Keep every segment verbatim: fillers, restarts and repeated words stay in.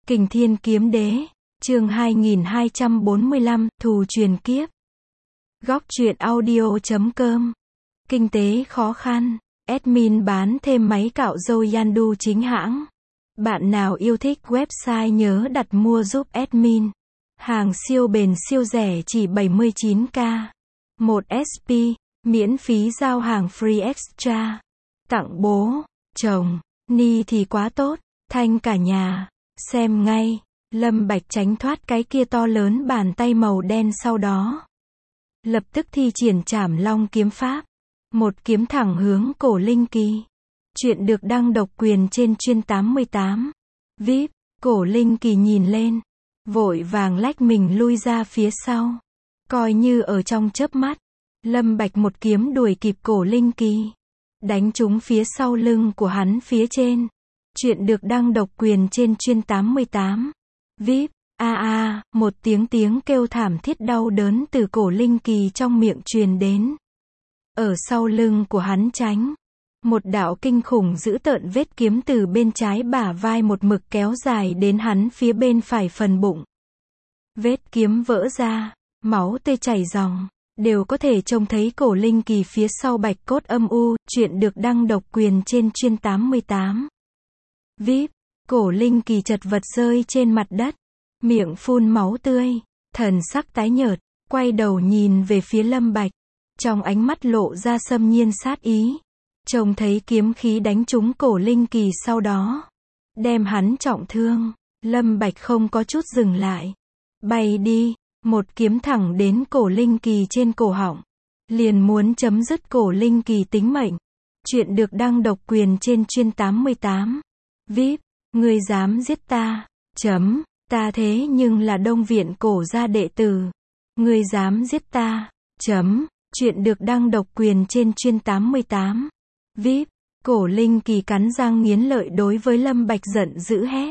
Kình Thiên Kiếm Đế, chương hai nghìn hai trăm bốn mươi lăm, Thù Truyền Kiếp. Góc truyện audio chấm com. Kinh tế khó khăn, admin bán thêm máy cạo râu Yandu chính hãng. Bạn nào yêu thích website nhớ đặt mua giúp admin. Hàng siêu bền siêu rẻ chỉ bảy mươi chín k. một ét pê, miễn phí giao hàng free extra. Tặng bố, chồng, ni thì quá tốt, thanh cả nhà. Xem ngay, Lâm Bạch tránh thoát cái kia to lớn bàn tay màu đen sau đó. Lập tức thi triển Trảm Long kiếm pháp. Một kiếm thẳng hướng Cổ Linh Kỳ. Chuyện được đăng độc quyền trên chuyên tám mươi tám. vê i pê, Cổ Linh Kỳ nhìn lên. Vội vàng lách mình lui ra phía sau. Coi như ở trong chớp mắt. Lâm Bạch một kiếm đuổi kịp Cổ Linh Kỳ. Đánh trúng phía sau lưng của hắn phía trên. Chuyện được đăng độc quyền trên chuyên tám mươi tám. vê i pê, a a, một tiếng tiếng kêu thảm thiết đau đớn từ Cổ Linh Kỳ trong miệng truyền đến. Ở sau lưng của hắn tránh. Một đạo kinh khủng dữ tợn vết kiếm từ bên trái bả vai một mực kéo dài đến hắn phía bên phải phần bụng. Vết kiếm vỡ ra, máu tươi chảy ròng, đều có thể trông thấy Cổ Linh Kỳ phía sau bạch cốt âm u, chuyện được đăng độc quyền trên chuyên tám mươi tám. vê i pê, Cổ Linh Kỳ chật vật rơi trên mặt đất, miệng phun máu tươi, thần sắc tái nhợt, quay đầu nhìn về phía Lâm Bạch, trong ánh mắt lộ ra xâm nhiên sát ý. Trông thấy kiếm khí đánh trúng Cổ Linh Kỳ sau đó, đem hắn trọng thương, Lâm Bạch không có chút dừng lại, bay đi, một kiếm thẳng đến Cổ Linh Kỳ trên cổ họng, liền muốn chấm dứt Cổ Linh Kỳ tính mệnh. Chuyện được đăng độc quyền trên chuyên tám mươi tám. vê i pê, ngươi dám giết ta, chấm, ta thế nhưng là Đông Viện Cổ gia đệ tử. Ngươi dám giết ta, chấm, chuyện được đăng độc quyền trên chuyên tám mươi tám. vê i pê, Cổ Linh Kỳ cắn răng nghiến lợi đối với Lâm Bạch giận dữ hét.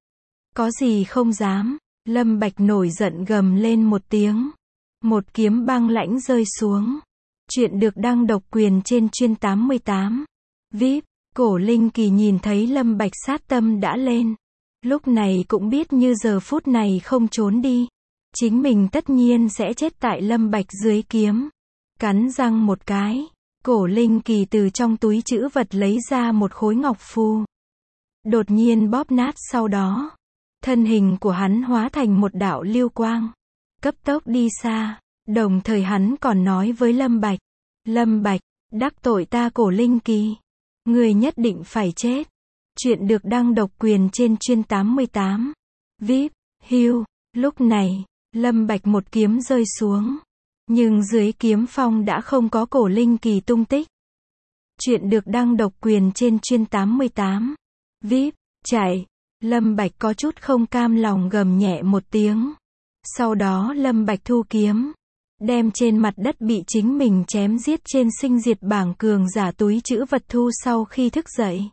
Có gì không dám, Lâm Bạch nổi giận gầm lên một tiếng. Một kiếm băng lãnh rơi xuống. Chuyện được đăng độc quyền trên chuyên tám mươi tám. vê i pê, Cổ Linh Kỳ nhìn thấy Lâm Bạch sát tâm đã lên. Lúc này cũng biết như giờ phút này không trốn đi, chính mình tất nhiên sẽ chết tại Lâm Bạch dưới kiếm. Cắn răng một cái, Cổ Linh Kỳ từ trong túi trữ vật lấy ra một khối ngọc phù. Đột nhiên bóp nát sau đó. Thân hình của hắn hóa thành một đạo lưu quang. Cấp tốc đi xa, đồng thời hắn còn nói với Lâm Bạch. Lâm Bạch, đắc tội ta Cổ Linh Kỳ. Người nhất định phải chết. Chuyện được đăng độc quyền trên chuyên tám mươi tám. vê i pê, hưu, lúc này, Lâm Bạch một kiếm rơi xuống. Nhưng dưới kiếm phong đã không có Cổ Linh Kỳ tung tích. Chuyện được đăng độc quyền trên chuyên tám mươi tám. vê i pê, chạy. Lâm Bạch có chút không cam lòng gầm nhẹ một tiếng. Sau đó Lâm Bạch thu kiếm. Đem trên mặt đất bị chính mình chém giết trên sinh diệt bảng cường giả túi trữ vật thu sau khi thức dậy.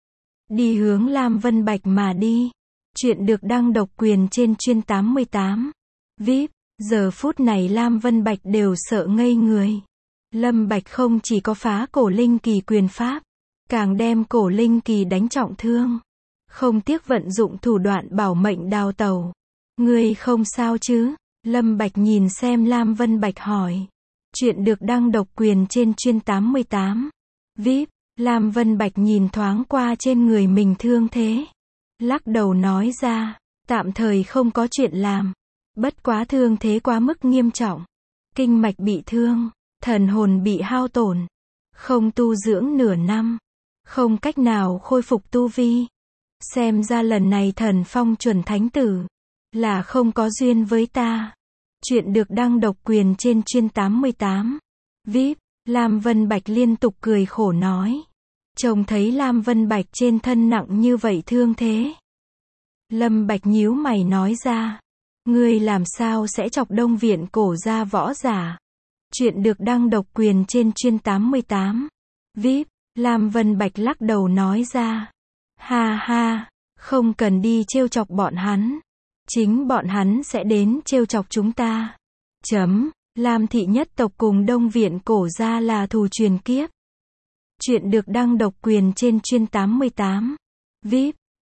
Đi hướng Lam Vân Bạch mà đi. Chuyện được đăng độc quyền trên chuyên tám mươi tám. vê i pê, giờ phút này Lam Vân Bạch đều sợ ngây người. Lâm Bạch không chỉ có phá Cổ Linh Kỳ quyền pháp, càng đem Cổ Linh Kỳ đánh trọng thương. Không tiếc vận dụng thủ đoạn bảo mệnh đào tẩu. Ngươi không sao chứ? Lâm Bạch nhìn xem Lam Vân Bạch hỏi. Chuyện được đăng độc quyền trên chuyên tám mươi tám. vê i pê, Lam Vân Bạch nhìn thoáng qua trên người mình thương thế. Lắc đầu nói ra, tạm thời không có chuyện làm. Bất quá thương thế quá mức nghiêm trọng. Kinh mạch bị thương, thần hồn bị hao tổn. Không tu dưỡng nửa năm. Không cách nào khôi phục tu vi. Xem ra lần này Thần Phong chuẩn thánh tử là không có duyên với ta. Chuyện được đăng độc quyền trên chuyên tám mươi tám. vê i pê, Lam Vân Bạch liên tục cười khổ nói. Trông thấy Lam Vân Bạch trên thân nặng như vậy thương thế. Lâm Bạch nhíu mày nói ra. Ngươi làm sao sẽ chọc Đông Viện Cổ gia võ giả? Chuyện được đăng độc quyền trên chuyên tám mươi tám. vê i pê, Lam Vân Bạch lắc đầu nói ra. Ha ha, không cần đi trêu chọc bọn hắn. Chính bọn hắn sẽ đến trêu chọc chúng ta. Chấm, Lam thị nhất tộc cùng Đông Viện Cổ gia là thù truyền kiếp. Chuyện được đăng độc quyền trên chuyên tám mươi tám. vê i pê,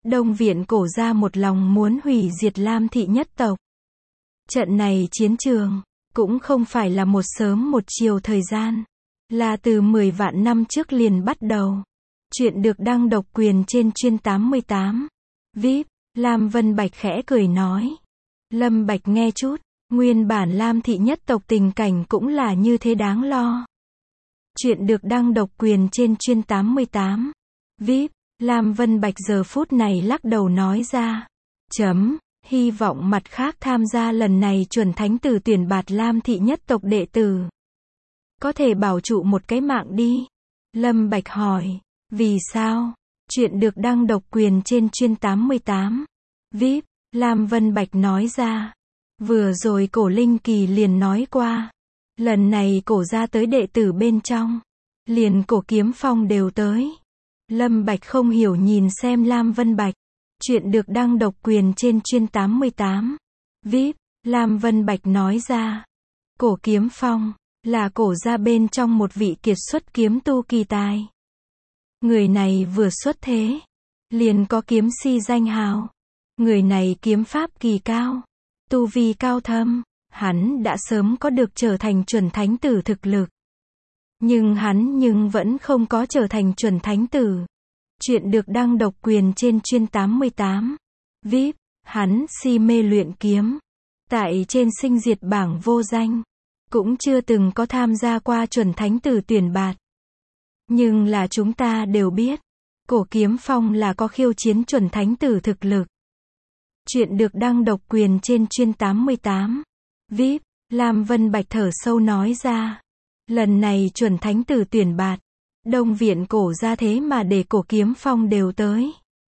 Đông Viện Cổ Gia một lòng muốn hủy diệt Lam thị nhất tộc. Trận này chiến trường, cũng không phải là một sớm một chiều thời gian, là từ mười vạn năm trước liền bắt đầu. Chuyện được đăng độc quyền trên chuyên tám mươi tám. vê i pê, Lam Vân Bạch khẽ cười nói. Lâm Bạch nghe chút, nguyên bản Lam thị nhất tộc tình cảnh cũng là như thế đáng lo. Chuyện được đăng độc quyền trên chuyên tám mươi tám. vê i pê, Lam Vân Bạch giờ phút này lắc đầu nói ra. Chấm, hy vọng mặt khác tham gia lần này chuẩn thánh tử tuyển bạt Lam thị nhất tộc đệ tử. Có thể bảo trụ một cái mạng đi. Lâm Bạch hỏi, vì sao? Chuyện được đăng độc quyền trên chuyên tám mươi tám. vê i pê, Lam Vân Bạch nói ra. Vừa rồi Cổ Linh Kỳ liền nói qua. Lần này Cổ gia tới đệ tử bên trong. Liền Cổ Kiếm Phong đều tới. Lâm Bạch không hiểu nhìn xem Lam Vân Bạch. Chuyện được đăng độc quyền trên chuyên tám mươi tám. vê i pê, Lam Vân Bạch nói ra. Cổ Kiếm Phong, là Cổ gia bên trong một vị kiệt xuất kiếm tu kỳ tài. Người này vừa xuất thế, liền có kiếm si danh hào. Người này kiếm pháp kỳ cao, tu vi cao thâm, hắn đã sớm có được trở thành chuẩn thánh tử thực lực. Nhưng hắn nhưng vẫn không có trở thành chuẩn thánh tử. Chuyện được đăng độc quyền trên chuyên tám mươi tám. vê i pê, hắn si mê luyện kiếm. Tại trên sinh diệt bảng vô danh, cũng chưa từng có tham gia qua chuẩn thánh tử tuyển bạt. Nhưng là chúng ta đều biết, Cổ Kiếm Phong là có khiêu chiến chuẩn thánh tử thực lực. Chuyện được đăng độc quyền trên chuyên tám mươi tám. vê i pê, Lam Vân Bạch thở sâu nói ra. Lần này chuẩn thánh tử tuyển bạt, Đông Viện Cổ gia thế mà để Cổ Kiếm Phong đều tới.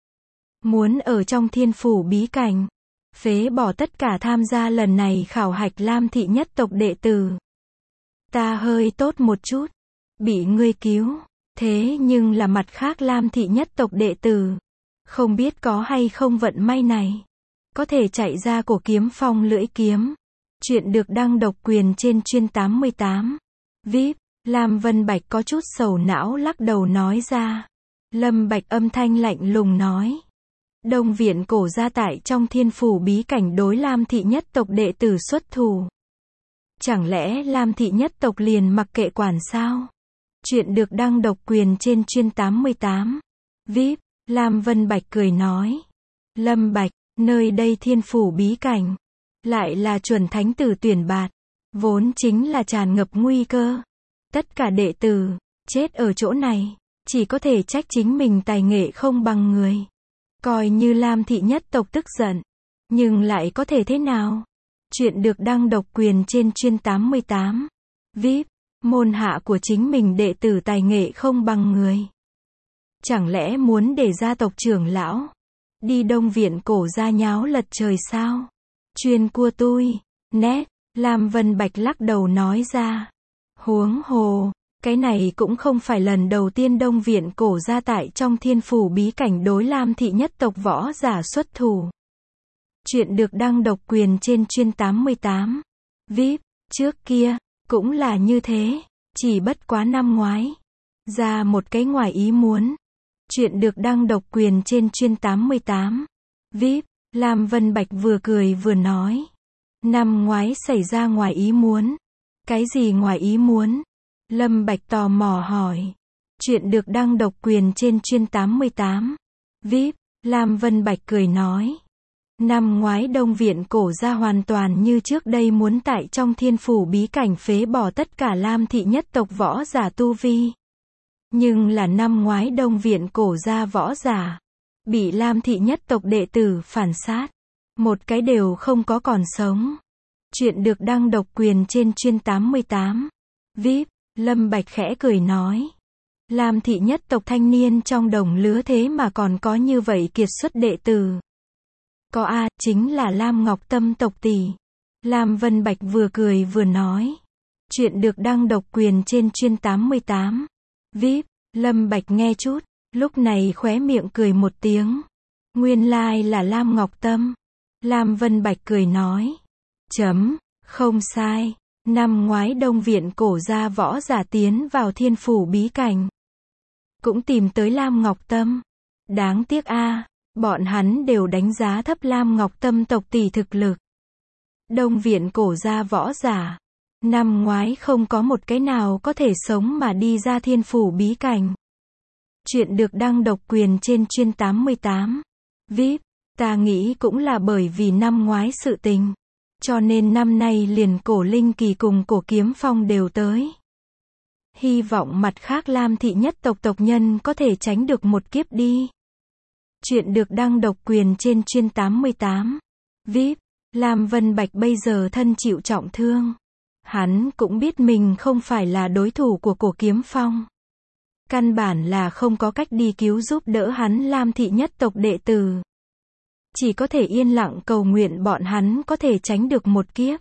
Muốn ở trong thiên phủ bí cảnh, phế bỏ tất cả tham gia lần này khảo hạch Lam thị nhất tộc đệ tử. Ta hơi tốt một chút, bị ngươi cứu, thế nhưng là mặt khác Lam thị nhất tộc đệ tử. Không biết có hay không vận may này, có thể chạy ra Cổ Kiếm Phong lưỡi kiếm. Chuyện được đăng độc quyền trên chuyên tám mươi tám. vê i pê, Lam Vân Bạch có chút sầu não lắc đầu nói ra. Lâm Bạch âm thanh lạnh lùng nói. Đông Viện Cổ gia tại trong thiên phủ bí cảnh đối Lam thị nhất tộc đệ tử xuất thủ. Chẳng lẽ Lam thị nhất tộc liền mặc kệ quản sao? Chuyện được đăng độc quyền trên chuyên tám mươi tám. vê i pê, Lam Vân Bạch cười nói. Lâm Bạch, nơi đây thiên phủ bí cảnh, lại là chuẩn thánh tử tuyển bạt, vốn chính là tràn ngập nguy cơ. Tất cả đệ tử, chết ở chỗ này, chỉ có thể trách chính mình tài nghệ không bằng người. Coi như Lam thị nhất tộc tức giận, nhưng lại có thể thế nào? Chuyện được đăng độc quyền trên chuyên tám mươi tám. vê i pê, môn hạ của chính mình đệ tử tài nghệ không bằng người. Chẳng lẽ muốn để gia tộc trưởng lão đi Đông Viện Cổ gia nháo lật trời sao? Chuyên cua tui, nét, Lam Vân Bạch lắc đầu nói ra. Huống hồ, cái này cũng không phải lần đầu tiên Đông Viện Cổ gia tại trong thiên phủ bí cảnh đối Lam thị nhất tộc võ giả xuất thủ. Chuyện được đăng độc quyền trên chuyên tám mươi tám. vê i pê, trước kia, cũng là như thế, chỉ bất quá năm ngoái. Ra một cái ngoài ý muốn. Chuyện được đăng độc quyền trên chuyên tám mươi tám. vê i pê, Lam Vân Bạch vừa cười vừa nói. Năm ngoái xảy ra ngoài ý muốn. Cái gì ngoài ý muốn? Lâm Bạch tò mò hỏi. Chuyện được đăng độc quyền trên chuyên tám mươi tám. vê i pê, Lam Vân Bạch cười nói. Năm ngoái Đông Viện Cổ gia hoàn toàn như trước đây muốn tại trong thiên phủ bí cảnh phế bỏ tất cả Lam thị nhất tộc võ giả tu vi. Nhưng là năm ngoái Đông Viện Cổ gia võ giả bị Lam thị nhất tộc đệ tử phản sát, một cái đều không có còn sống. Chuyện được đăng độc quyền trên chuyên tám mươi tám. vê i pê, Lâm Bạch khẽ cười nói. Lam thị nhất tộc thanh niên trong đồng lứa thế mà còn có như vậy kiệt xuất đệ tử. Có a, chính là Lam Ngọc Tâm tộc tỷ. Lam Vân Bạch vừa cười vừa nói. Chuyện được đăng độc quyền trên chuyên tám mươi tám. vê i pê, Lâm Bạch nghe chút, lúc này khóe miệng cười một tiếng. Nguyên lai là Lam Ngọc Tâm. Lam Vân Bạch cười nói. Chấm, không sai. Năm ngoái Đông Viện Cổ gia võ giả tiến vào thiên phủ bí cảnh, cũng tìm tới Lam Ngọc Tâm. Đáng tiếc a, Bọn hắn đều đánh giá thấp Lam Ngọc Tâm tộc tỷ thực lực. Đông viện cổ gia võ giả. Năm ngoái không có một cái nào có thể sống mà đi ra thiên phủ bí cảnh. Chuyện được đăng độc quyền trên chuyên tám mươi tám. vê i pê, ta nghĩ cũng là bởi vì năm ngoái sự tình. Cho nên năm nay liền cổ linh kỳ cùng cổ kiếm phong đều tới. Hy vọng mặt khác Lam thị nhất tộc tộc nhân có thể tránh được một kiếp đi. Chuyện được đăng độc quyền trên chuyên tám mươi tám. vê i pê, Lam Vân Bạch bây giờ thân chịu trọng thương. Hắn cũng biết mình không phải là đối thủ của cổ kiếm phong. Căn bản là không có cách đi cứu giúp đỡ hắn Lam thị nhất tộc đệ tử. Chỉ có thể yên lặng cầu nguyện bọn hắn có thể tránh được một kiếp.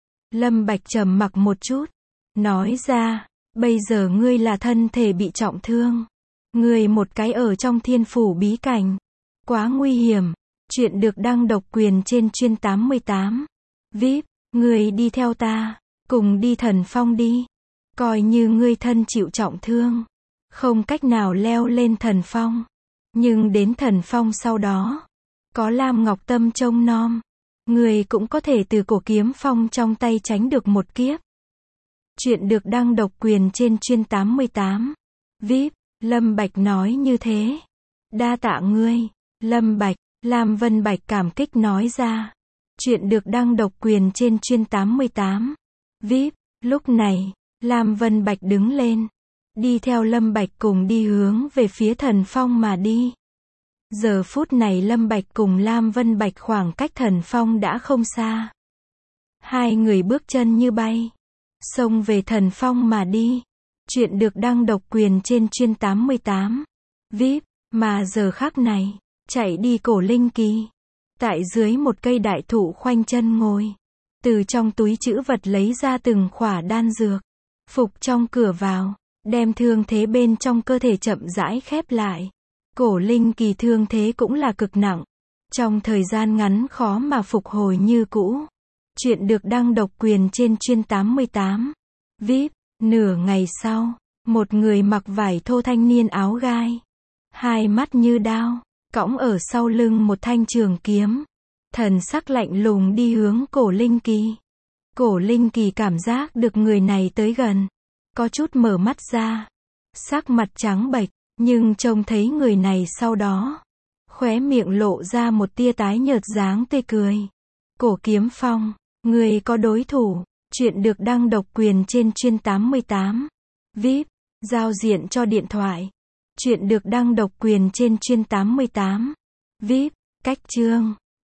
Lâm Bạch trầm mặc một chút. Nói ra, bây giờ ngươi là thân thể bị trọng thương. Ngươi một cái ở trong thiên phủ bí cảnh. Quá nguy hiểm. Chuyện được đăng độc quyền trên chuyên tám mươi tám. vê i pê, ngươi đi theo ta. Cùng đi thần phong đi. Coi như ngươi thân chịu trọng thương. Không cách nào leo lên thần phong. Nhưng đến thần phong sau đó. Có Lam Ngọc Tâm trông nom. Ngươi cũng có thể từ cổ kiếm phong trong tay tránh được một kiếp. Chuyện được đăng độc quyền trên chuyên tám mươi tám. vê i pê, Lâm Bạch nói như thế. Đa tạ ngươi, Lâm Bạch. Lam Vân Bạch cảm kích nói ra. Chuyện được đăng độc quyền trên chuyên tám mươi tám. vê i pê, lúc này, Lam Vân Bạch đứng lên. Đi theo Lâm Bạch cùng đi hướng về phía thần phong mà đi. Giờ phút này Lâm Bạch cùng Lam Vân Bạch khoảng cách thần phong đã không xa. Hai người bước chân như bay. Xông về thần phong mà đi. Chuyện được đăng độc quyền trên chuyên tám mươi tám. vê i pê, mà giờ khắc này, chạy đi cổ linh kỳ. Tại dưới một cây đại thụ khoanh chân ngồi. Từ trong túi trữ vật lấy ra từng khỏa đan dược. Phục trong cửa vào. Đem thương thế bên trong cơ thể chậm rãi khép lại. Cổ linh kỳ thương thế cũng là cực nặng. Trong thời gian ngắn khó mà phục hồi như cũ. Chuyện được đăng độc quyền trên chuyên tám mươi tám. vê i pê, nửa ngày sau, một người mặc vải thô thanh niên áo gai. Hai mắt như đao, cõng ở sau lưng một thanh trường kiếm. Thần sắc lạnh lùng đi hướng cổ linh kỳ. Cổ linh kỳ cảm giác được người này tới gần. Có chút mở mắt ra. Sắc mặt trắng bệch. Nhưng trông thấy người này sau đó. Khóe miệng lộ ra một tia tái nhợt dáng tươi cười. Cổ kiếm phong. Người có đối thủ. Chuyện được đăng độc quyền trên chuyên tám mươi tám. vê i pê. Giao diện cho điện thoại. Chuyện được đăng độc quyền trên chuyên tám mươi tám. vê i pê. Cách chương.